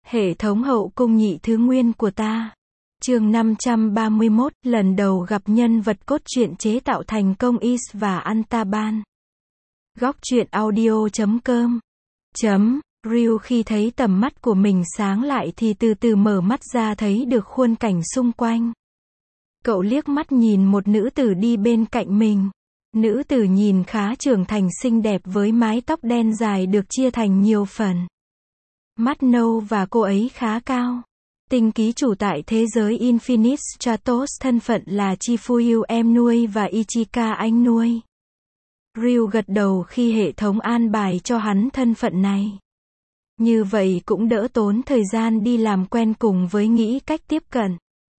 Hệ thống hậu cung nhị thứ nguyên của ta. Chương 531, lần đầu gặp nhân vật cốt truyện chế tạo thành công Is và Antaban. Góc truyện audio.com. Ryu khi thấy tầm mắt của mình sáng lại thì từ từ mở mắt ra thấy được khuôn cảnh xung quanh. Cậu liếc mắt nhìn một nữ tử đi bên cạnh mình. Nữ tử nhìn khá trưởng thành xinh đẹp với mái tóc đen dài được chia thành nhiều phần. Mắt nâu và cô ấy khá cao. Tinh ký chủ tại thế giới Infinite Stratos, thân phận là Chifuyu em nuôi và Ichika anh nuôi. Ryu gật đầu khi hệ thống an bài cho hắn thân phận này. Như vậy cũng đỡ tốn thời gian đi làm quen cùng với nghĩ cách tiếp cận.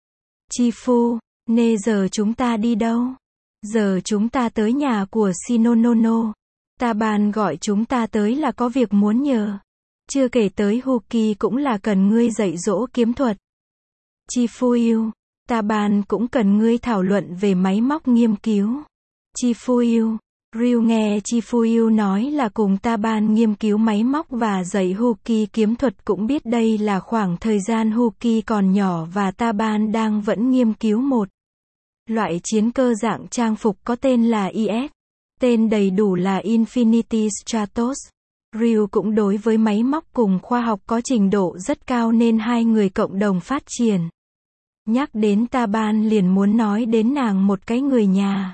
Chifu, giờ chúng ta đi đâu? Giờ chúng ta tới nhà của Shinonono. Taban gọi chúng ta tới là có việc muốn nhờ. Chưa kể tới Huki cũng là cần ngươi dạy dỗ kiếm thuật. Chifuyu, Taban cũng cần ngươi thảo luận về máy móc nghiên cứu. Chifuyu, Ryu nghe Chifuyu nói là cùng Taban nghiên cứu máy móc và dạy Huki kiếm thuật cũng biết đây là khoảng thời gian Huki còn nhỏ và Taban đang vẫn nghiên cứu một loại chiến cơ dạng trang phục có tên là IS. Tên đầy đủ là Infinity Stratos. Ryu cũng đối với máy móc cùng khoa học có trình độ rất cao nên hai người cộng đồng phát triển. Nhắc đến Taban liền muốn nói đến nàng một cái người nhà.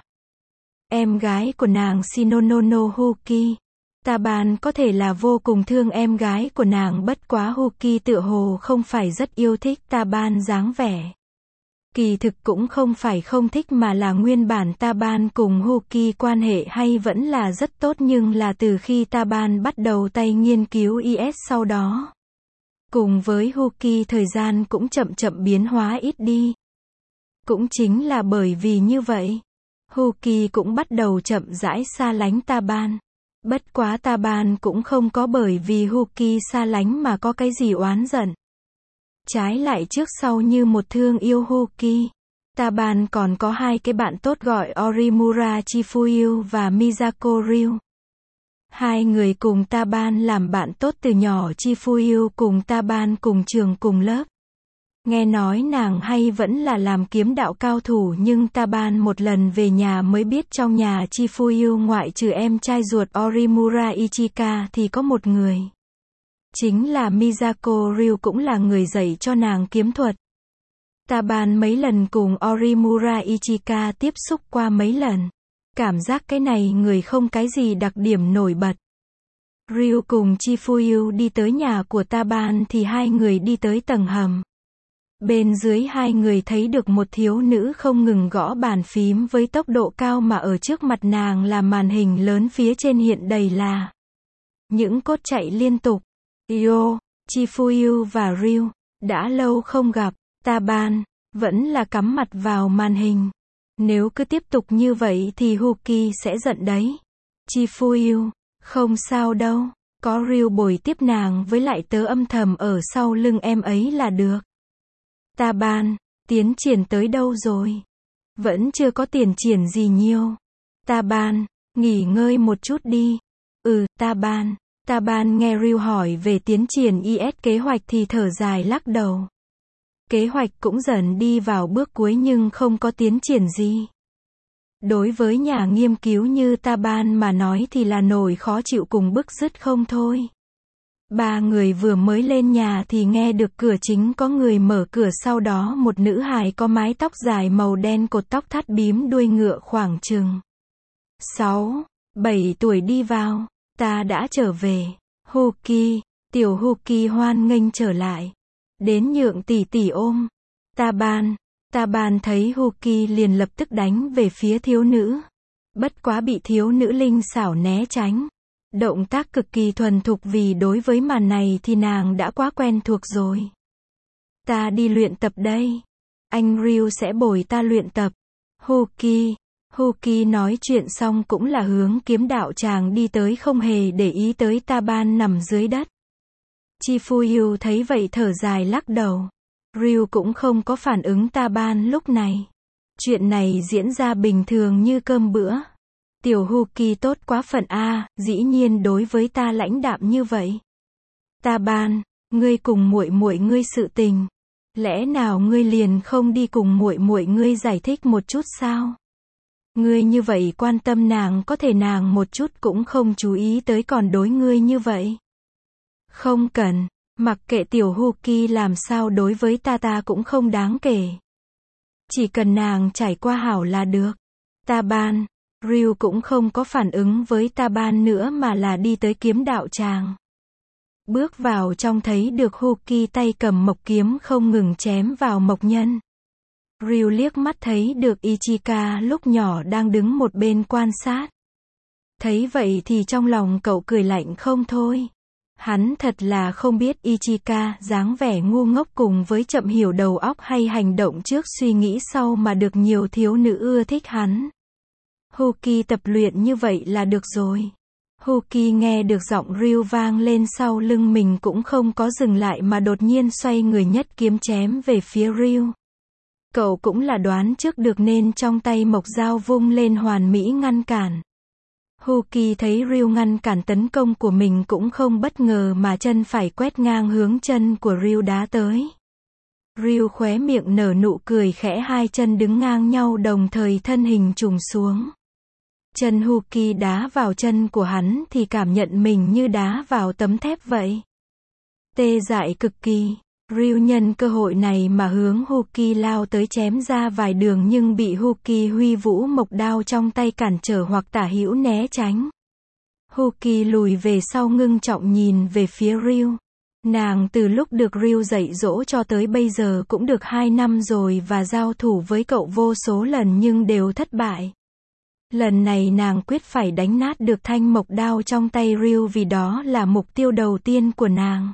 Em gái của nàng Shinonono Huki. Taban có thể là vô cùng thương em gái của nàng, bất quá Huki tựa hồ không phải rất yêu thích Taban dáng vẻ. Kỳ thực cũng không phải không thích mà là nguyên bản Taban cùng Huki quan hệ hay vẫn là rất tốt, nhưng là từ khi Taban bắt đầu tay nghiên cứu IS sau đó. Cùng với Huki thời gian cũng chậm chậm biến hóa ít đi. Cũng chính là bởi vì như vậy, Huki cũng bắt đầu chậm rãi xa lánh Taban. Bất quá Taban cũng không có bởi vì Huki xa lánh mà có cái gì oán giận. Trái lại trước sau như một thương yêu Huki. Taban còn có hai cái bạn tốt gọi Orimura Chifuyu và Misako Ryu. Hai người cùng Taban làm bạn tốt từ nhỏ. Chifuyu cùng Taban cùng trường cùng lớp. Nghe nói nàng hay vẫn là làm kiếm đạo cao thủ, nhưng Taban một lần về nhà mới biết trong nhà Chifuyu ngoại trừ em trai ruột Orimura Ichika thì có một người. Chính là Misako Ryu, cũng là người dạy cho nàng kiếm thuật. Taban mấy lần cùng Orimura Ichika tiếp xúc qua mấy lần. Cảm giác cái này người không cái gì đặc điểm nổi bật. Ryu cùng Chifuyu đi tới nhà của Taban thì hai người đi tới tầng hầm. Bên dưới hai người thấy được một thiếu nữ không ngừng gõ bàn phím với tốc độ cao mà ở trước mặt nàng là màn hình lớn phía trên hiện đầy là những cốt chạy liên tục. Yo, Chifuyu và Ryu, đã lâu không gặp. Taban vẫn là cắm mặt vào màn hình. Nếu cứ tiếp tục như vậy thì Huki sẽ giận đấy. Chifuyu, không sao đâu, có Ryu bồi tiếp nàng với lại tớ âm thầm ở sau lưng em ấy là được. Taban, tiến triển tới đâu rồi? Vẫn chưa có tiến triển gì nhiều. Taban, nghỉ ngơi một chút đi. Taban. Taban nghe Ryu hỏi về tiến triển IS kế hoạch thì thở dài lắc đầu. Kế hoạch cũng dần đi vào bước cuối nhưng không có tiến triển gì. Đối với nhà nghiên cứu như Taban mà nói thì là nổi khó chịu cùng bức rứt không thôi. Ba người vừa mới lên nhà thì nghe được cửa chính có người mở cửa, sau đó một nữ hài có mái tóc dài màu đen cột tóc thắt bím đuôi ngựa khoảng chừng 6-7 tuổi đi vào. Ta đã trở về. Huki, tiểu Huki hoan nghênh trở lại. Đến nhượng tỷ tỷ ôm. Taban thấy Huki liền lập tức đánh về phía thiếu nữ. Bất quá bị thiếu nữ linh xảo né tránh. Động tác cực kỳ thuần thục vì đối với màn này thì nàng đã quá quen thuộc rồi. Ta đi luyện tập đây. Anh Ryu sẽ bồi ta luyện tập. Huki nói chuyện xong cũng là hướng kiếm đạo tràng đi tới, không hề để ý tới Taban nằm dưới đất. Chifuyu thấy vậy thở dài lắc đầu. Ryu cũng không có phản ứng Taban lúc này. Chuyện này diễn ra bình thường như cơm bữa. Tiểu Huki tốt quá phận a, dĩ nhiên đối với ta lãnh đạm như vậy. Taban, Ngươi cùng muội muội ngươi sự tình, lẽ nào ngươi liền không đi cùng muội muội ngươi giải thích một chút sao? Ngươi như vậy quan tâm nàng, có thể nàng một chút cũng không chú ý tới còn đối ngươi như vậy. Không cần, mặc kệ tiểu Huki làm sao đối với ta cũng không đáng kể. Chỉ cần nàng trải qua hảo là được. Taban, Ryu cũng không có phản ứng với Taban nữa mà là đi tới kiếm đạo tràng. Bước vào trong thấy được Huki tay cầm mộc kiếm không ngừng chém vào mộc nhân. Ryu liếc mắt thấy được Ichika lúc nhỏ đang đứng một bên quan sát. Thấy vậy thì trong lòng cậu cười lạnh không thôi. Hắn thật là không biết Ichika dáng vẻ ngu ngốc cùng với chậm hiểu đầu óc hay hành động trước suy nghĩ sau mà được nhiều thiếu nữ ưa thích hắn. Huki tập luyện như vậy là được rồi. Huki nghe được giọng Ryu vang lên sau lưng mình cũng không có dừng lại mà đột nhiên xoay người nhất kiếm chém về phía Ryu. Cậu cũng là đoán trước được nên trong tay mộc dao vung lên hoàn mỹ ngăn cản. Huki thấy Ryu ngăn cản tấn công của mình cũng không bất ngờ mà chân phải quét ngang hướng chân của Ryu đá tới. Ryu khóe miệng nở nụ cười khẽ, hai chân đứng ngang nhau đồng thời thân hình trùng xuống. Chân Huki đá vào chân của hắn thì cảm nhận mình như đá vào tấm thép vậy. Tê dại cực kỳ. Ryu nhân cơ hội này mà hướng Huki lao tới chém ra vài đường nhưng bị Huki huy vũ mộc đao trong tay cản trở hoặc tả hữu né tránh. Huki lùi về sau ngưng trọng nhìn về phía Ryu. Nàng từ lúc được Ryu dạy dỗ cho tới bây giờ cũng được 2 năm rồi và giao thủ với cậu vô số lần nhưng đều thất bại. Lần này nàng quyết phải đánh nát được thanh mộc đao trong tay Ryu vì đó là mục tiêu đầu tiên của nàng.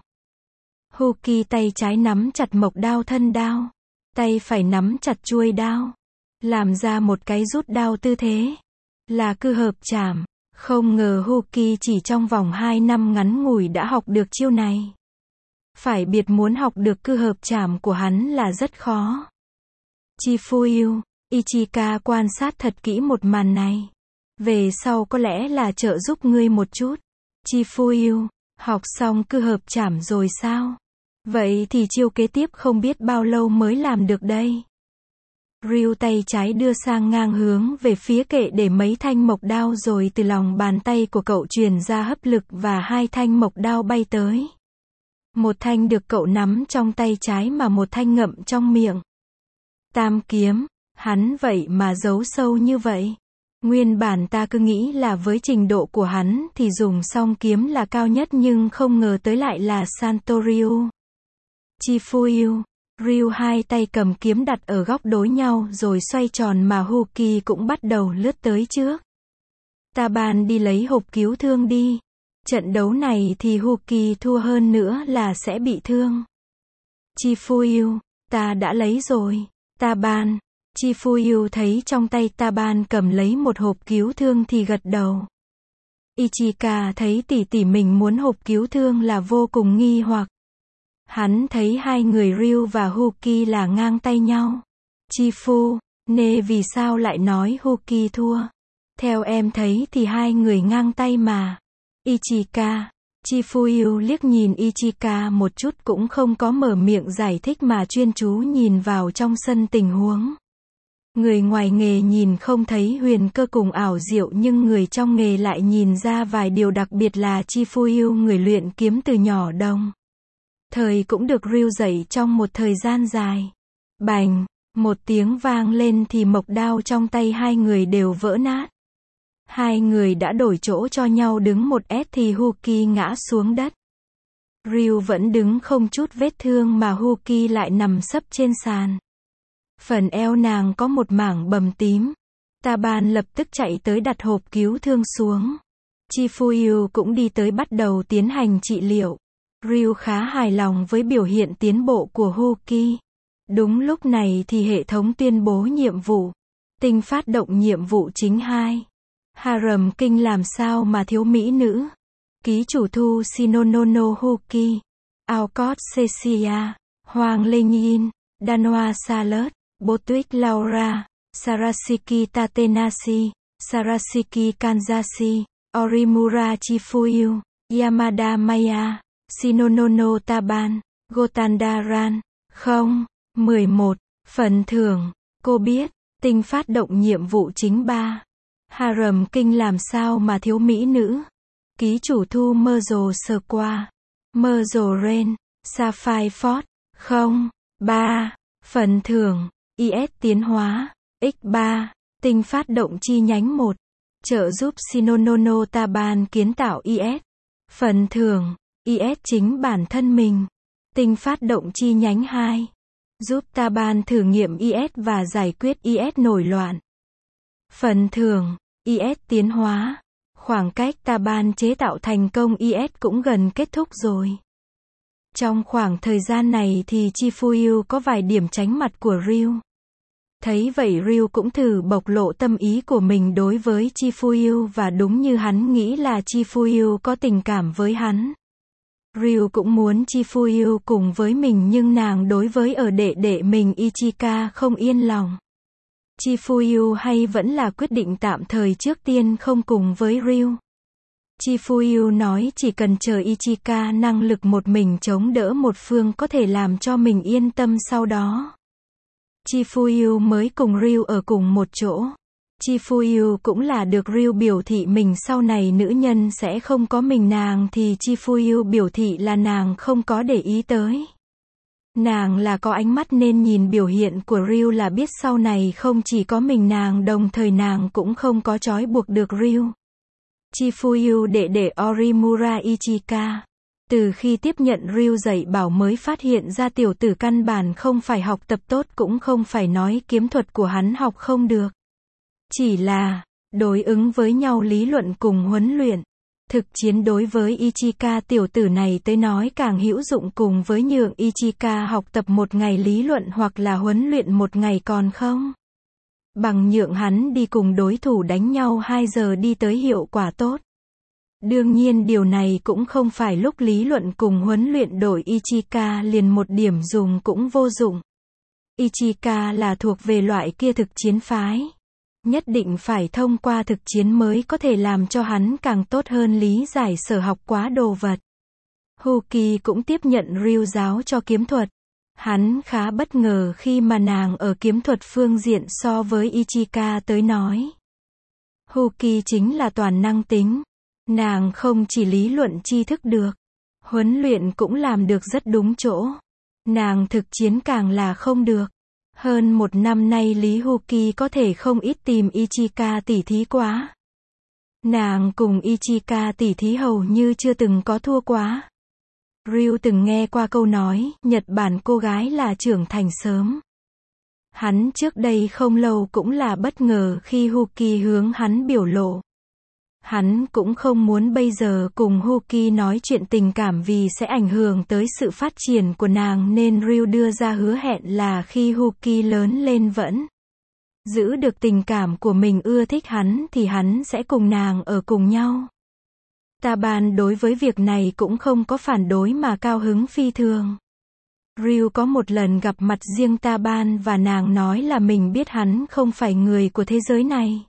Huki tay trái nắm chặt mộc đao thân đao, tay phải nắm chặt chuôi đao, làm ra một cái rút đao tư thế, là cư hợp chảm. Không ngờ Huki chỉ trong vòng 2 năm ngắn ngủi đã học được chiêu này. Phải biết muốn học được cư hợp chảm của hắn là rất khó. Chifuyu, Ichika quan sát thật kỹ một màn này. Về sau có lẽ là trợ giúp ngươi một chút. Chifuyu, học xong cư hợp chảm rồi sao? Vậy thì chiêu kế tiếp không biết bao lâu mới làm được đây. Ryu tay trái đưa sang ngang hướng về phía kệ để mấy thanh mộc đao rồi từ lòng bàn tay của cậu truyền ra hấp lực và 2 thanh mộc đao bay tới. Một thanh được cậu nắm trong tay trái mà một thanh ngậm trong miệng. Tam kiếm, hắn vậy mà giấu sâu như vậy. Nguyên bản ta cứ nghĩ là với trình độ của hắn thì dùng song kiếm là cao nhất nhưng không ngờ tới lại là Santoryu. Chifuyu, Ryu hai tay cầm kiếm đặt ở góc đối nhau rồi xoay tròn mà Huki cũng bắt đầu lướt tới trước. Taban đi lấy hộp cứu thương đi. Trận đấu này thì Huki thua hơn nữa là sẽ bị thương. Chifuyu, ta đã lấy rồi. Taban. Chifuyu thấy trong tay Taban cầm lấy một hộp cứu thương thì gật đầu. Ichika thấy tỷ tỷ mình muốn hộp cứu thương là vô cùng nghi hoặc. Hắn thấy hai người Ryu và Huki là ngang tay nhau. Chifu, nè vì sao lại nói Huki thua? Theo em thấy thì hai người ngang tay mà. Ichika. Chifuyu liếc nhìn Ichika một chút cũng không có mở miệng giải thích mà chuyên chú nhìn vào trong sân tình huống. Người ngoài nghề nhìn không thấy huyền cơ cùng ảo diệu nhưng người trong nghề lại nhìn ra vài điều đặc biệt là Chifuyu người luyện kiếm từ nhỏ đồng thời cũng được Ryu dạy trong một thời gian dài. Bành, một tiếng vang lên thì mộc đao trong tay hai người đều vỡ nát. Hai người đã đổi chỗ cho nhau đứng một S thì Huki ngã xuống đất. Ryu vẫn đứng không chút vết thương mà Huki lại nằm sấp trên sàn. Phần eo nàng có một mảng bầm tím. Taban lập tức chạy tới đặt hộp cứu thương xuống. Chifuyu cũng đi tới bắt đầu tiến hành trị liệu. Ryu khá hài lòng với biểu hiện tiến bộ của Huki. Đúng lúc này thì hệ thống tuyên bố nhiệm vụ. Tinh phát động nhiệm vụ chính 2. Harem kinh làm sao mà thiếu mỹ nữ. Ký chủ Thu Shinonono Huki. Alcott Cecilia. Hoàng Linh Yin. Danoa Charlotte. Botwick Laura. Sarashiki Tatenashi. Sarashiki Kanzashi. Orimura Chifuyu. Yamada Maya. Sinonono Taban, Gotandaran. Không. 11. Phần thưởng. Cô biết, tinh phát động nhiệm vụ chính 3. Harem Kinh làm sao mà thiếu mỹ nữ. Ký chủ thu Merle sơ qua. Merle Ren, Sapphire Ford. Không. 3. Phần thưởng. IS tiến hóa. X3. Tinh phát động chi nhánh 1. Trợ giúp Sinonono Taban kiến tạo IS. Phần thưởng. IS chính bản thân mình. Tinh phát động chi nhánh 2. Giúp Taban thử nghiệm IS và giải quyết IS nổi loạn. Phần thưởng. IS tiến hóa. Khoảng cách Taban chế tạo thành công IS cũng gần kết thúc rồi. Trong khoảng thời gian này thì Chifuyu có vài điểm tránh mặt của Ryu. Thấy vậy Ryu cũng thử bộc lộ tâm ý của mình đối với Chifuyu và đúng như hắn nghĩ là Chifuyu có tình cảm với hắn. Ryu cũng muốn Chifuyu cùng với mình nhưng nàng đối với ở đệ đệ mình Ichika không yên lòng. Chifuyu hay vẫn là quyết định tạm thời trước tiên không cùng với Ryu. Chifuyu nói chỉ cần chờ Ichika năng lực một mình chống đỡ một phương có thể làm cho mình yên tâm sau đó. Chifuyu mới cùng Ryu ở cùng một chỗ. Chifuyu cũng là được Ryu biểu thị mình sau này nữ nhân sẽ không có mình nàng thì Chifuyu biểu thị là nàng không có để ý tới. Nàng là có ánh mắt nên nhìn biểu hiện của Ryu là biết sau này không chỉ có mình nàng đồng thời nàng cũng không có trói buộc được Ryu. Chifuyu đệ đệ Orimura Ichika. Từ khi tiếp nhận Ryu dạy bảo mới phát hiện ra tiểu tử căn bản không phải học tập tốt cũng không phải nói kiếm thuật của hắn học không được. Chỉ là, đối ứng với nhau lý luận cùng huấn luyện. Thực chiến đối với Ichika tiểu tử này tới nói càng hữu dụng cùng với nhượng Ichika học tập một ngày lý luận hoặc là huấn luyện một ngày còn không. Bằng nhượng hắn đi cùng đối thủ đánh nhau 2 giờ đi tới hiệu quả tốt. Đương nhiên điều này cũng không phải lúc lý luận cùng huấn luyện đổi Ichika liền một điểm dùng cũng vô dụng. Ichika là thuộc về loại kia thực chiến phái. Nhất định phải thông qua thực chiến mới có thể làm cho hắn càng tốt hơn lý giải sở học quá đồ vật. Huki cũng tiếp nhận Ryu giáo cho kiếm thuật. Hắn khá bất ngờ khi mà nàng ở kiếm thuật phương diện so với Ichika tới nói. Huki chính là toàn năng tính. Nàng không chỉ lý luận tri thức được, huấn luyện cũng làm được rất đúng chỗ. Nàng thực chiến càng là không được. Hơn 1 năm nay Lý Huki có thể không ít tìm Ichika tỉ thí quá. Nàng cùng Ichika tỉ thí hầu như chưa từng có thua quá. Ryu từng nghe qua câu nói, Nhật Bản cô gái là trưởng thành sớm. Hắn trước đây không lâu cũng là bất ngờ khi Huki hướng hắn biểu lộ. Hắn cũng không muốn bây giờ cùng Huki nói chuyện tình cảm vì sẽ ảnh hưởng tới sự phát triển của nàng nên Ryu đưa ra hứa hẹn là khi Huki lớn lên vẫn giữ được tình cảm của mình ưa thích hắn thì hắn sẽ cùng nàng ở cùng nhau. Taban đối với việc này cũng không có phản đối mà cao hứng phi thường. Ryu có một lần gặp mặt riêng Taban và nàng nói là mình biết hắn không phải người của thế giới này.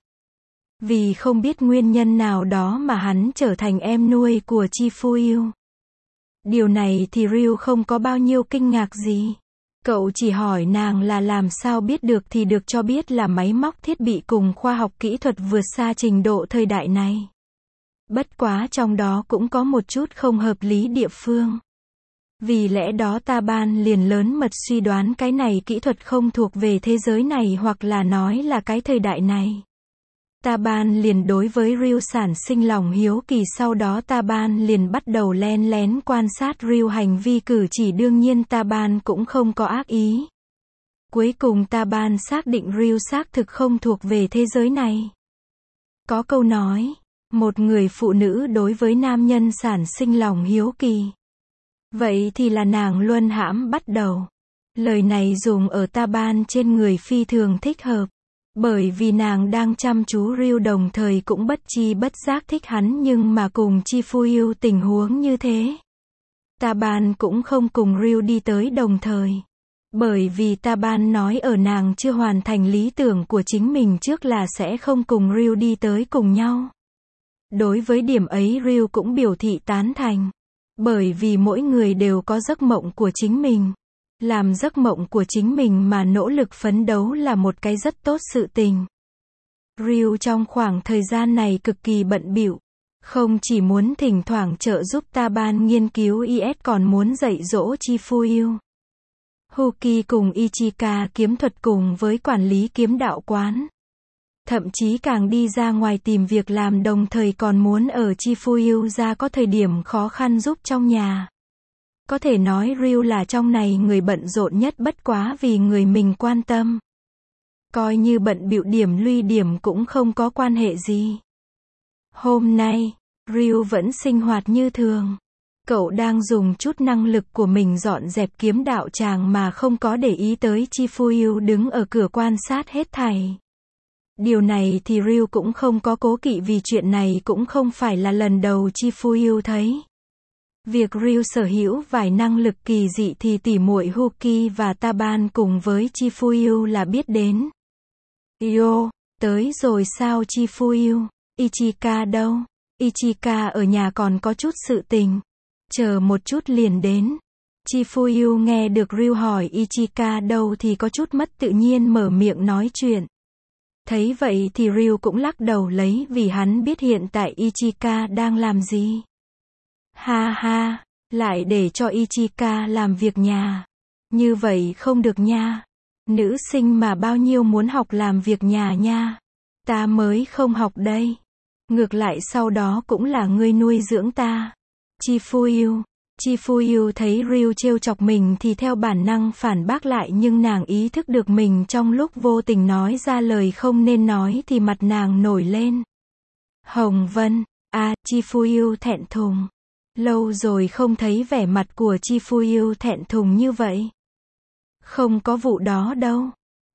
Vì không biết nguyên nhân nào đó mà hắn trở thành em nuôi của Chifuyu. Điều này thì Ryu không có bao nhiêu kinh ngạc gì. Cậu chỉ hỏi nàng là làm sao biết được thì được cho biết là máy móc thiết bị cùng khoa học kỹ thuật vượt xa trình độ thời đại này. Bất quá trong đó cũng có một chút không hợp lý địa phương. Vì lẽ đó Taban liền lớn mật suy đoán cái này kỹ thuật không thuộc về thế giới này hoặc là nói là cái thời đại này. Taban liền đối với Ryu sản sinh lòng hiếu kỳ sau đó Taban liền bắt đầu len lén quan sát Ryu hành vi cử chỉ đương nhiên Taban cũng không có ác ý. Cuối cùng Taban xác định Ryu xác thực không thuộc về thế giới này. Có câu nói, một người phụ nữ đối với nam nhân sản sinh lòng hiếu kỳ. Vậy thì là nàng luân hãm bắt đầu. Lời này dùng ở Taban trên người phi thường thích hợp. Bởi vì nàng đang chăm chú Ryu đồng thời cũng bất chi bất giác thích hắn nhưng mà cùng Chifuyu tình huống như thế. Taban cũng không cùng Ryu đi tới đồng thời. Bởi vì Taban nói ở nàng chưa hoàn thành lý tưởng của chính mình trước là sẽ không cùng Ryu đi tới cùng nhau. Đối với điểm ấy Ryu cũng biểu thị tán thành. Bởi vì mỗi người đều có giấc mộng của chính mình. Làm giấc mộng của chính mình mà nỗ lực phấn đấu là một cái rất tốt sự tình. Ryu trong khoảng thời gian này cực kỳ bận bịu. Không chỉ muốn thỉnh thoảng trợ giúp Taban nghiên cứu IS còn muốn dạy dỗ Chifuyu. Huki cùng Ichika kiếm thuật cùng với quản lý kiếm đạo quán. Thậm chí càng đi ra ngoài tìm việc làm đồng thời còn muốn ở Chifuyu ra có thời điểm khó khăn giúp trong nhà. Có thể nói Ryu là trong này người bận rộn nhất bất quá vì người mình quan tâm. Coi như bận bịu điểm lui điểm cũng không có quan hệ gì. Hôm nay, Ryu vẫn sinh hoạt như thường. Cậu đang dùng chút năng lực của mình dọn dẹp kiếm đạo tràng mà không có để ý tới Chifuyu đứng ở cửa quan sát hết thảy. Điều này thì Ryu cũng không có cố kỵ vì chuyện này cũng không phải là lần đầu Chifuyu thấy. Việc Ryu sở hữu vài năng lực kỳ dị thì tỉ muội Huki và Taban cùng với Chifuyu là biết đến. Yo, tới rồi sao Chifuyu? Ichika đâu? Ichika ở nhà còn có chút sự tình. Chờ một chút liền đến. Chifuyu nghe được Ryu hỏi Ichika đâu thì có chút mất tự nhiên mở miệng nói chuyện. Thấy vậy thì Ryu cũng lắc đầu lấy vì hắn biết hiện tại Ichika đang làm gì. Ha ha, lại để cho Ichika làm việc nhà. Như vậy không được nha. Nữ sinh mà bao nhiêu muốn học làm việc nhà nha. Ta mới không học đây. Ngược lại sau đó cũng là ngươi nuôi dưỡng ta. Chifuyu thấy Ryu trêu chọc mình thì theo bản năng phản bác lại nhưng nàng ý thức được mình trong lúc vô tình nói ra lời không nên nói thì mặt nàng nổi lên. Hồng Vân, Chifuyu thẹn thùng. Lâu rồi không thấy vẻ mặt của Chifuyu thẹn thùng như vậy. Không có vụ đó đâu.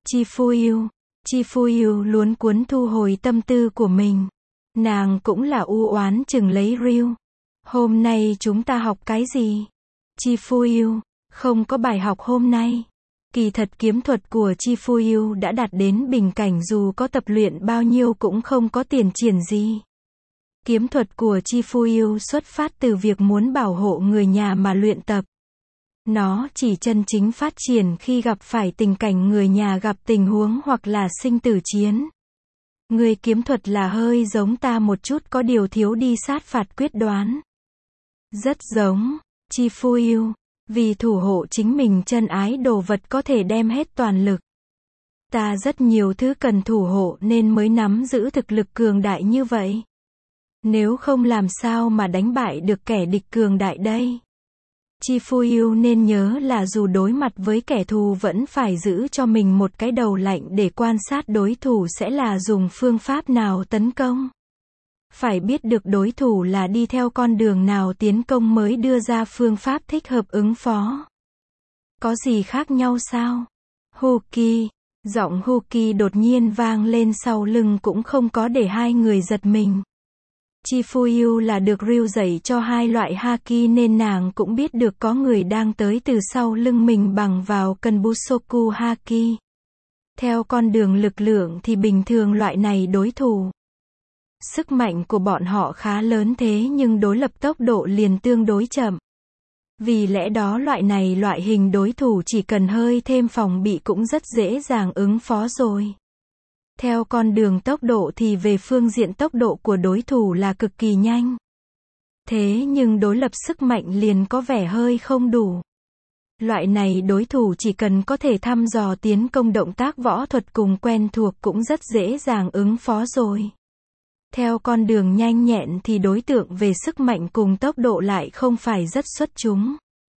Chifuyu luống cuống thu hồi tâm tư của mình. Nàng cũng là u oán chừng lấy Ryu. Hôm nay chúng ta học cái gì? Chifuyu, không có bài học hôm nay. Kỳ thật kiếm thuật của Chifuyu đã đạt đến bình cảnh dù có tập luyện bao nhiêu cũng không có tiến triển gì. Kiếm thuật của Chifuyu xuất phát từ việc muốn bảo hộ người nhà mà luyện tập. Nó chỉ chân chính phát triển khi gặp phải tình cảnh người nhà gặp tình huống hoặc là sinh tử chiến. Người kiếm thuật là hơi giống ta một chút có điều thiếu đi sát phạt quyết đoán. Rất giống Chifuyu, vì thủ hộ chính mình chân ái đồ vật có thể đem hết toàn lực. Ta rất nhiều thứ cần thủ hộ nên mới nắm giữ thực lực cường đại như vậy. Nếu không làm sao mà đánh bại được kẻ địch cường đại đây. Chifuyu nên nhớ là dù đối mặt với kẻ thù vẫn phải giữ cho mình một cái đầu lạnh để quan sát đối thủ sẽ là dùng phương pháp nào tấn công. Phải biết được đối thủ là đi theo con đường nào tiến công mới đưa ra phương pháp thích hợp ứng phó. Có gì khác nhau sao? Huki, giọng Huki đột nhiên vang lên sau lưng cũng không có để hai người giật mình. Chifuyu là được Ryu dạy cho hai loại haki nên nàng cũng biết được có người đang tới từ sau lưng mình bằng vào Kenbushoku haki. Theo con đường lực lượng thì bình thường loại này đối thủ. Sức mạnh của bọn họ khá lớn thế nhưng đối lập tốc độ liền tương đối chậm. Vì lẽ đó loại hình đối thủ chỉ cần hơi thêm phòng bị cũng rất dễ dàng ứng phó rồi. Theo con đường tốc độ thì về phương diện tốc độ của đối thủ là cực kỳ nhanh. Thế nhưng đối lập sức mạnh liền có vẻ hơi không đủ. Loại này đối thủ chỉ cần có thể thăm dò tiến công động tác võ thuật cùng quen thuộc cũng rất dễ dàng ứng phó rồi. Theo con đường nhanh nhẹn thì đối tượng về sức mạnh cùng tốc độ lại không phải rất xuất chúng.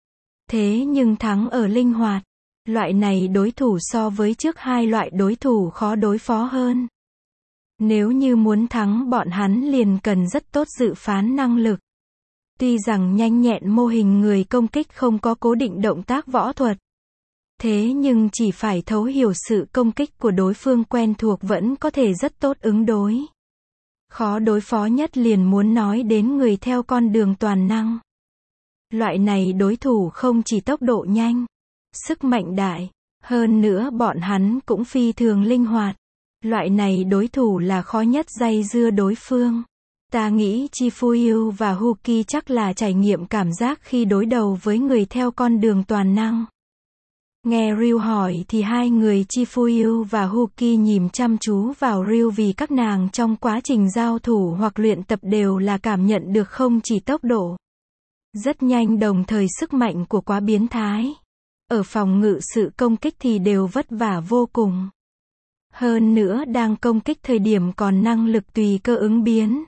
Thế nhưng thắng ở linh hoạt. Loại này đối thủ so với trước hai loại đối thủ khó đối phó hơn. Nếu như muốn thắng bọn hắn liền cần rất tốt dự phán năng lực. Tuy rằng nhanh nhẹn mô hình người công kích không có cố định động tác võ thuật. Thế nhưng chỉ phải thấu hiểu sự công kích của đối phương quen thuộc vẫn có thể rất tốt ứng đối. Khó đối phó nhất liền muốn nói đến người theo con đường toàn năng. Loại này đối thủ không chỉ tốc độ nhanh, sức mạnh đại, hơn nữa bọn hắn cũng phi thường linh hoạt. Loại này đối thủ là khó nhất dây dưa đối phương. Ta nghĩ Chifuyu và Huki chắc là trải nghiệm cảm giác khi đối đầu với người theo con đường toàn năng. Nghe Ryu hỏi thì hai người Chifuyu và Huki nhìn chăm chú vào Ryu vì các nàng trong quá trình giao thủ hoặc luyện tập đều là cảm nhận được không chỉ tốc độ rất nhanh đồng thời sức mạnh của quá biến thái. Ở phòng ngự sự công kích thì đều vất vả vô cùng. Hơn nữa đang công kích thời điểm còn năng lực tùy cơ ứng biến.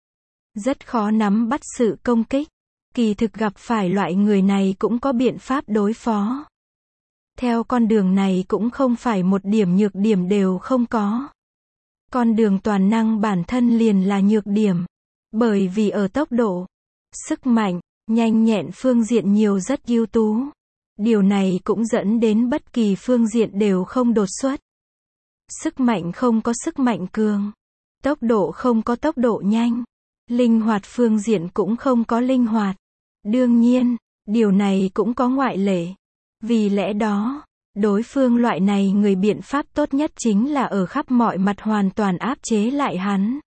Rất khó nắm bắt sự công kích. Kỳ thực gặp phải loại người này cũng có biện pháp đối phó. Theo con đường này cũng không phải một điểm nhược điểm đều không có. Con đường toàn năng bản thân liền là nhược điểm. Bởi vì ở tốc độ, sức mạnh, nhanh nhẹn phương diện nhiều rất ưu tú. Điều này cũng dẫn đến bất kỳ phương diện đều không đột xuất. Sức mạnh không có sức mạnh cường. Tốc độ không có tốc độ nhanh. Linh hoạt phương diện cũng không có linh hoạt. Đương nhiên, điều này cũng có ngoại lệ. Vì lẽ đó, đối phương loại này người biện pháp tốt nhất chính là ở khắp mọi mặt hoàn toàn áp chế lại hắn.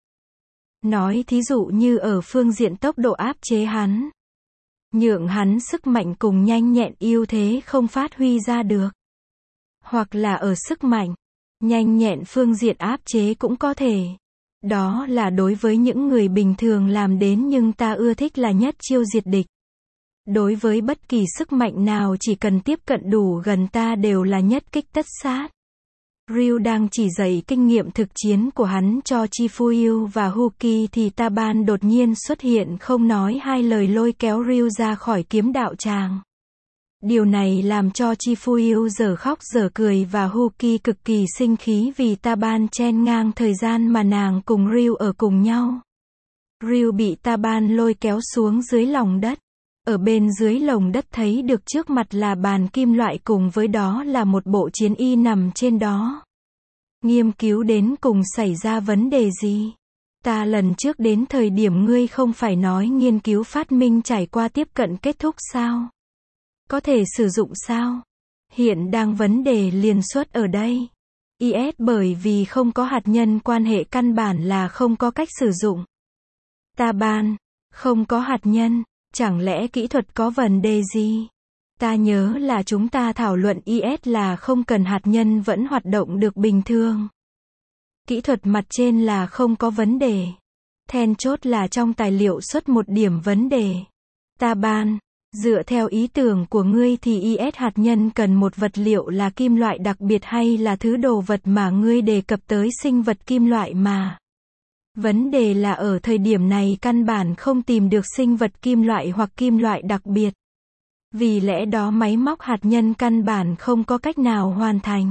Nói thí dụ như ở phương diện tốc độ áp chế hắn. Nhượng hắn sức mạnh cùng nhanh nhẹn ưu thế không phát huy ra được. Hoặc là ở sức mạnh, nhanh nhẹn phương diện áp chế cũng có thể. Đó là đối với những người bình thường làm đến nhưng ta ưa thích là nhất chiêu diệt địch. Đối với bất kỳ sức mạnh nào chỉ cần tiếp cận đủ gần ta đều là nhất kích tất sát. Ryu đang chỉ dạy kinh nghiệm thực chiến của hắn cho Chifuyu và Huki thì Taban đột nhiên xuất hiện không nói hai lời lôi kéo Ryu ra khỏi kiếm đạo tràng. Điều này làm cho Chifuyu giờ khóc giờ cười và Huki cực kỳ sinh khí vì Taban chen ngang thời gian mà nàng cùng Ryu ở cùng nhau. Ryu bị Taban lôi kéo xuống dưới lòng đất. Ở bên dưới lồng đất thấy được trước mặt là bàn kim loại cùng với đó là một bộ chiến y nằm trên đó. Nghiên cứu đến cùng xảy ra vấn đề gì? Ta lần trước đến thời điểm ngươi không phải nói nghiên cứu phát minh trải qua tiếp cận kết thúc sao? Có thể sử dụng sao? Hiện đang vấn đề liên xuất ở đây. IS bởi vì không có hạt nhân quan hệ căn bản là không có cách sử dụng. Taban, không có hạt nhân. Chẳng lẽ kỹ thuật có vấn đề gì? Ta nhớ là chúng ta thảo luận IS là không cần hạt nhân vẫn hoạt động được bình thường. Kỹ thuật mặt trên là không có vấn đề. Then chốt là trong tài liệu xuất một điểm vấn đề. Taban, dựa theo ý tưởng của ngươi thì IS hạt nhân cần một vật liệu là kim loại đặc biệt hay là thứ đồ vật mà ngươi đề cập tới sinh vật kim loại mà? Vấn đề là ở thời điểm này căn bản không tìm được sinh vật kim loại hoặc kim loại đặc biệt. Vì lẽ đó máy móc hạt nhân căn bản không có cách nào hoàn thành.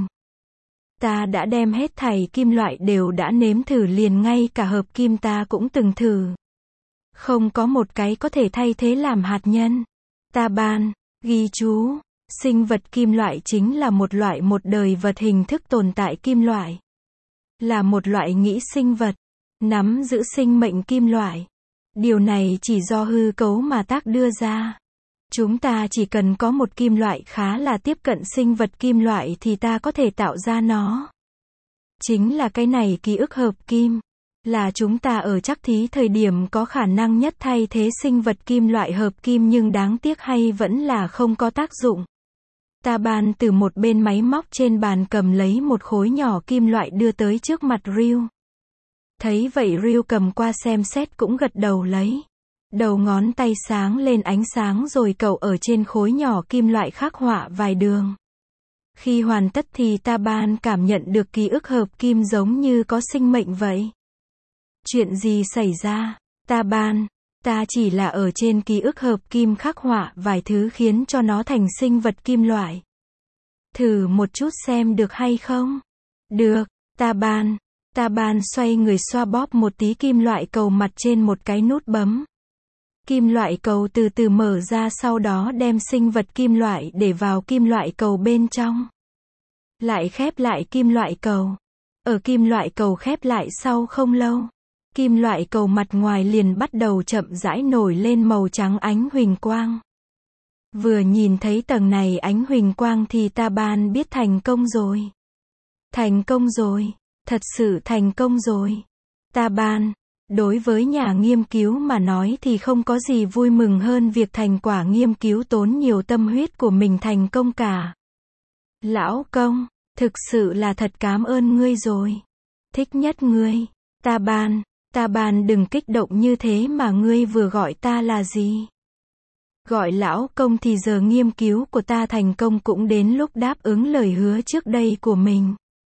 Ta đã đem hết thảy kim loại đều đã nếm thử liền ngay cả hợp kim ta cũng từng thử. Không có một cái có thể thay thế làm hạt nhân. Taban, ghi chú, sinh vật kim loại chính là một loại một đời vật hình thức tồn tại kim loại. Là một loại nghĩ sinh vật. Nắm giữ sinh mệnh kim loại. Điều này chỉ do hư cấu mà tác đưa ra. Chúng ta chỉ cần có một kim loại khá là tiếp cận sinh vật kim loại thì ta có thể tạo ra nó. Chính là cái này ký ức hợp kim. Là chúng ta ở chắc thí thời điểm có khả năng nhất thay thế sinh vật kim loại hợp kim nhưng đáng tiếc hay vẫn là không có tác dụng. Taban từ một bên máy móc trên bàn cầm lấy một khối nhỏ kim loại đưa tới trước mặt Ryu. Thấy vậy Ryu cầm qua xem xét cũng gật đầu lấy. Đầu ngón tay sáng lên ánh sáng rồi cậu ở trên khối nhỏ kim loại khắc họa vài đường. Khi hoàn tất thì Taban cảm nhận được ký ức hợp kim giống như có sinh mệnh vậy. Chuyện gì xảy ra? Taban, ta chỉ là ở trên ký ức hợp kim khắc họa vài thứ khiến cho nó thành sinh vật kim loại. Thử một chút xem được hay không? Được, Taban. Taban xoay người xoa bóp một tí kim loại cầu mặt trên một cái nút bấm. Kim loại cầu từ từ mở ra sau đó đem sinh vật kim loại để vào kim loại cầu bên trong. Lại khép lại kim loại cầu. Ở kim loại cầu khép lại sau không lâu. Kim loại cầu mặt ngoài liền bắt đầu chậm rãi nổi lên màu trắng ánh huỳnh quang. Vừa nhìn thấy tầng này ánh huỳnh quang thì Taban biết thành công rồi. Thành công rồi. Thật sự thành công rồi. Taban, Đối với nhà nghiên cứu mà nói thì không có gì vui mừng hơn việc thành quả nghiên cứu tốn nhiều tâm huyết của mình thành công cả. Lão công, thực sự là thật cảm ơn ngươi rồi. Thích nhất ngươi. Ta ban đừng kích động như thế mà ngươi vừa gọi ta là gì? Gọi lão công thì giờ nghiên cứu của ta thành công cũng đến lúc đáp ứng lời hứa trước đây của mình.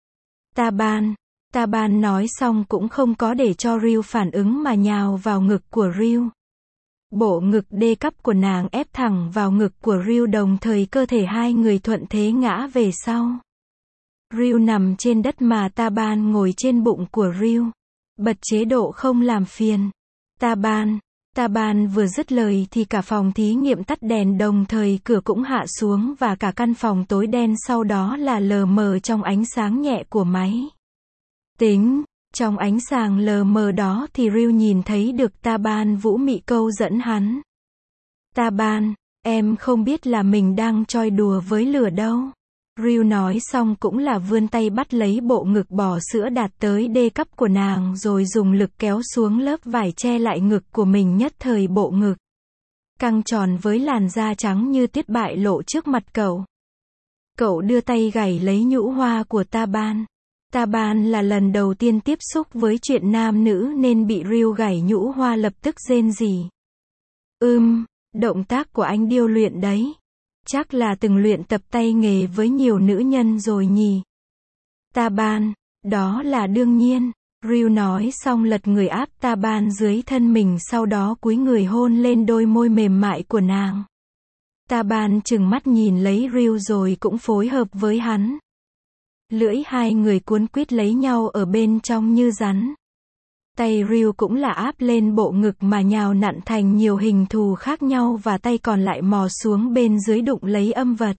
Ta ban nói xong cũng không có để cho Ryu phản ứng mà nhào vào ngực của Ryu. Bộ ngực đê cấp của nàng ép thẳng vào ngực của Ryu, đồng thời cơ thể hai người thuận thế ngã về sau. Ryu nằm trên đất mà Ta ban ngồi trên bụng của Ryu. Bật chế độ không làm phiền. Ta ban vừa dứt lời thì cả phòng thí nghiệm tắt đèn, đồng thời cửa cũng hạ xuống và cả căn phòng tối đen sau đó là lờ mờ trong ánh sáng nhẹ của máy tính. Trong ánh sáng lờ mờ đó thì Ryu nhìn thấy được Ta ban vũ mị câu dẫn hắn. Ta ban, em không biết là mình đang choi đùa với lửa đâu. Ryu nói xong cũng là vươn tay bắt lấy bộ ngực bò sữa đạt tới đê cấp của nàng rồi dùng lực kéo xuống lớp vải che lại ngực của mình, nhất thời bộ ngực căng tròn với làn da trắng như tuyết bại lộ trước mặt cậu. Cậu đưa tay gảy lấy nhũ hoa của Ta ban. Ta ban là lần đầu tiên tiếp xúc với chuyện nam nữ nên bị Ryu gảy nhũ hoa lập tức rên rỉ. Động tác của anh điêu luyện đấy. Chắc là từng luyện tập tay nghề với nhiều nữ nhân rồi nhỉ. Ta ban, đó là đương nhiên. Ryu nói xong lật người áp Ta ban dưới thân mình, sau đó cúi người hôn lên đôi môi mềm mại của nàng. Ta ban trừng mắt nhìn lấy Ryu rồi cũng phối hợp với hắn. Lưỡi hai người cuốn quýt lấy nhau ở bên trong như rắn. Tay Ryu cũng là áp lên bộ ngực mà nhào nặn thành nhiều hình thù khác nhau, và tay còn lại mò xuống bên dưới đụng lấy âm vật.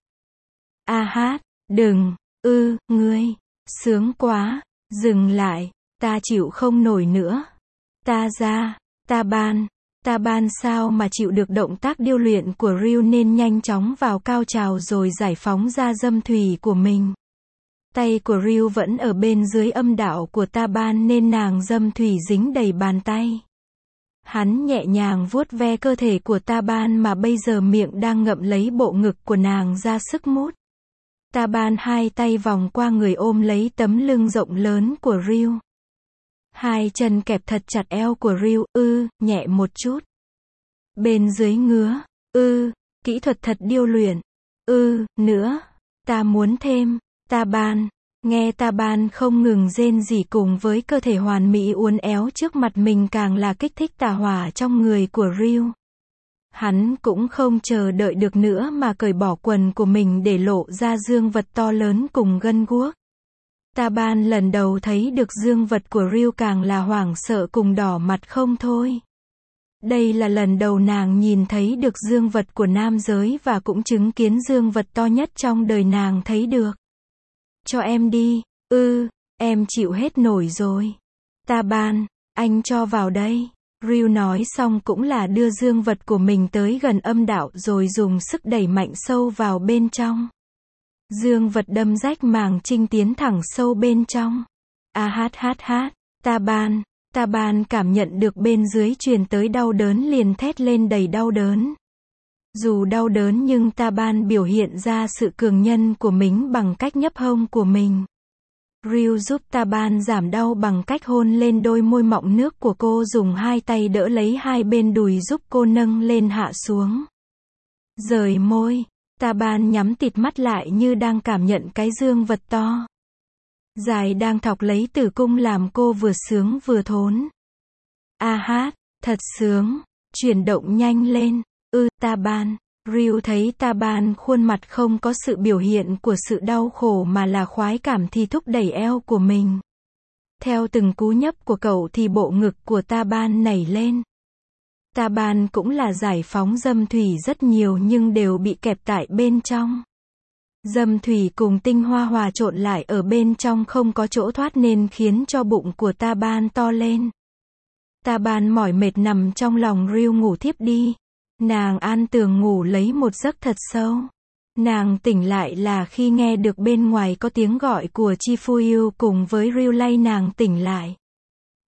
Đừng, ngươi, sướng quá, dừng lại, ta chịu không nổi nữa. Ta ban sao mà chịu được động tác điêu luyện của Ryu nên nhanh chóng vào cao trào rồi giải phóng ra dâm thủy của mình. Tay của Ryu vẫn ở bên dưới âm đạo của Ta ban nên nàng dâm thủy dính đầy bàn tay. Hắn nhẹ nhàng vuốt ve cơ thể của Ta ban mà bây giờ miệng đang ngậm lấy bộ ngực của nàng ra sức mút. Ta ban hai tay vòng qua người ôm lấy tấm lưng rộng lớn của Ryu. Hai chân kẹp thật chặt eo của Ryu, nhẹ một chút. Bên dưới ngứa, kỹ thuật thật điêu luyện. Nữa, ta muốn thêm. Ta ban, nghe Ta ban không ngừng rên rỉ cùng với cơ thể hoàn mỹ uốn éo trước mặt mình càng là kích thích tà hỏa trong người của Ryu. Hắn cũng không chờ đợi được nữa mà cởi bỏ quần của mình để lộ ra dương vật to lớn cùng gân guốc. Ta ban lần đầu thấy được dương vật của Ryu càng là hoảng sợ cùng đỏ mặt không thôi. Đây là lần đầu nàng nhìn thấy được dương vật của nam giới và cũng chứng kiến dương vật to nhất trong đời nàng thấy được. Cho em đi, em chịu hết nổi rồi. Ta ban, anh cho vào đây. Ryu nói xong cũng là đưa dương vật của mình tới gần âm đạo rồi dùng sức đẩy mạnh sâu vào bên trong. Dương vật đâm rách màng trinh tiến thẳng sâu bên trong. Ta ban cảm nhận được bên dưới truyền tới đau đớn liền thét lên đầy đau đớn. Dù đau đớn nhưng Ta ban biểu hiện ra sự cường nhân của mình bằng cách nhấp hông của mình. Ryu giúp Ta ban giảm đau bằng cách hôn lên đôi môi mọng nước của cô, dùng hai tay đỡ lấy hai bên đùi giúp cô nâng lên hạ xuống. Rời môi, Ta ban nhắm tịt mắt lại như đang cảm nhận cái dương vật to dài đang thọc lấy tử cung làm cô vừa sướng vừa thốn. Thật sướng, chuyển động nhanh lên. Ta ban. Ryu thấy Ta ban khuôn mặt không có sự biểu hiện của sự đau khổ mà là khoái cảm thì thúc đẩy eo của mình. Theo từng cú nhấp của cậu thì bộ ngực của Ta ban nảy lên. Ta ban cũng là giải phóng dâm thủy rất nhiều nhưng đều bị kẹp tại bên trong. Dâm thủy cùng tinh hoa hòa trộn lại ở bên trong không có chỗ thoát nên khiến cho bụng của Ta ban to lên. Ta ban mỏi mệt nằm trong lòng Ryu ngủ thiếp đi. Nàng an tường ngủ lấy một giấc thật sâu. Nàng tỉnh lại là khi nghe được bên ngoài có tiếng gọi của Chifuyu cùng với Ryu lay nàng tỉnh lại.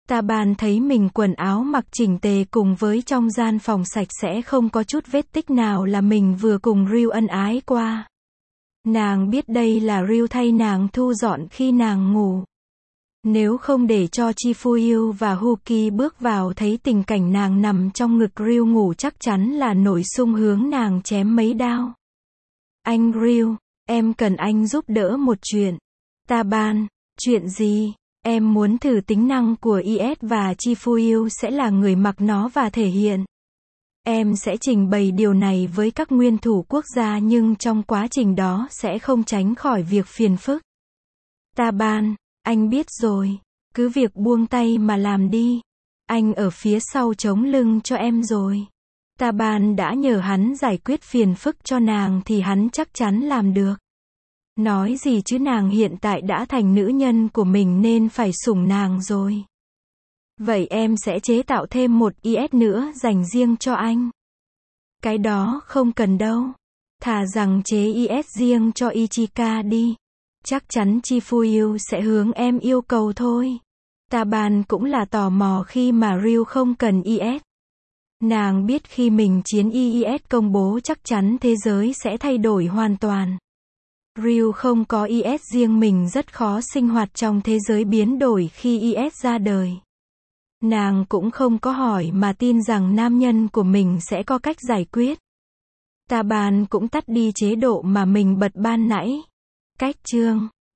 Taban thấy mình quần áo mặc chỉnh tề cùng với trong gian phòng sạch sẽ không có chút vết tích nào là mình vừa cùng Ryu ân ái qua. Nàng biết đây là Ryu thay nàng thu dọn khi nàng ngủ. Nếu không để cho Chifuyu và Huki bước vào thấy tình cảnh nàng nằm trong ngực Ryu ngủ chắc chắn là nổi xung hướng nàng chém mấy đao. Anh Ryu, em cần anh giúp đỡ một chuyện. Taban, chuyện gì? Em muốn thử tính năng của IS và Chifuyu sẽ là người mặc nó và thể hiện. Em sẽ trình bày điều này với các nguyên thủ quốc gia nhưng trong quá trình đó sẽ không tránh khỏi việc phiền phức. Taban, anh biết rồi. Cứ việc buông tay mà làm đi. Anh ở phía sau chống lưng cho em rồi. Taban đã nhờ hắn giải quyết phiền phức cho nàng thì hắn chắc chắn làm được. Nói gì chứ nàng hiện tại đã thành nữ nhân của mình nên phải sủng nàng rồi. Vậy em sẽ chế tạo thêm một IS nữa dành riêng cho anh. Cái đó không cần đâu. Thà rằng chế IS riêng cho Ichika đi. Chắc chắn Chifuyu sẽ hướng em yêu cầu thôi. Taban cũng là tò mò khi mà Ryu không cần IS. Nàng biết khi mình chiến IS công bố chắc chắn thế giới sẽ thay đổi hoàn toàn. Ryu không có IS riêng mình rất khó sinh hoạt trong thế giới biến đổi khi IS ra đời. Nàng cũng không có hỏi mà tin rằng nam nhân của mình sẽ có cách giải quyết. Taban cũng tắt đi chế độ mà mình bật ban nãy. Cách chương